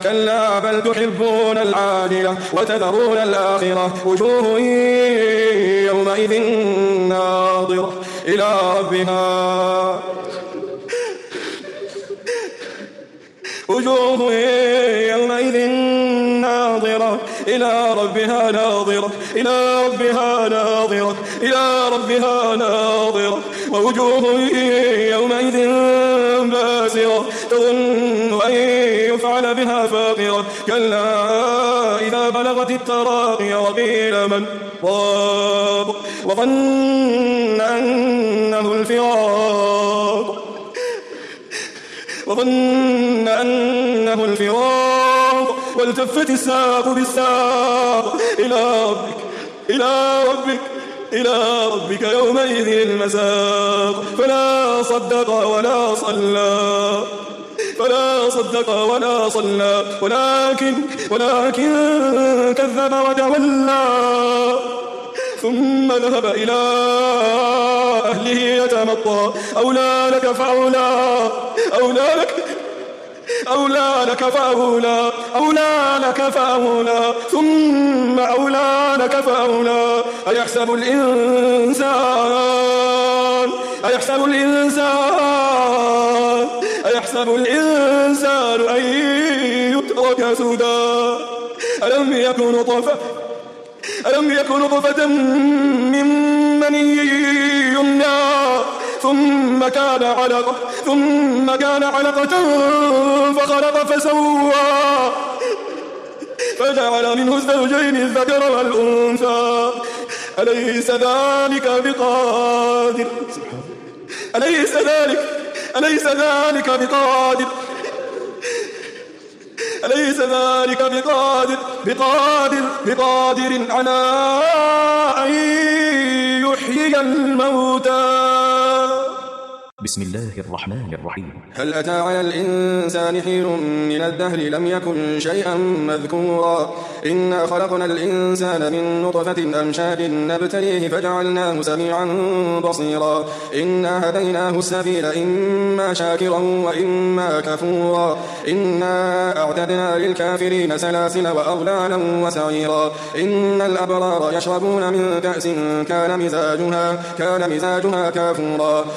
كلا بل تحبون العاجلة وتذرون الآخرة وجوه يومئذ ناظرة إلى ربها وجوه يومئذ ناظرة إلى ربها ناظرة إلى ربها ناظرة إلى ربها ناظرة ووجوه يومئذ باسرة تظن أن يفعل بها فاقرة كلا إذا بلغت التراقي وقيل من راق وظن أنه الفراق والتفت الساق بالساق إلى ربك يومئذ المساق فلا صدق ولا صلى ولكن كذب وتولى ثم ذهب إلى أهله يتمطى أولى لك فأولى ثم أولى لك فأولى أيحسب الإنسان أن يترك سدى ألم يكن نطفة من مني يمنى ثم كان علقة فخلق فسوى فجعل منه الزوجين الذكر والأنثى أليس ذلك بقادر على أن يحيي الموتى. بسم الله الرحمن الرحيم. هل أتى على الإنسان حين من الدهر لم يكن شيئا مذكورا إنا خلقنا الإنسان من نطفة أمشاج نبتليه فجعلناه سميعا بصيرا إنا هديناه السبيل إما شاكرا وإما كفورا إنا أعتدنا للكافرين سلاسل وأغلالا وسعيرا إن الأبرار يشربون من كأس كان مزاجها كافورا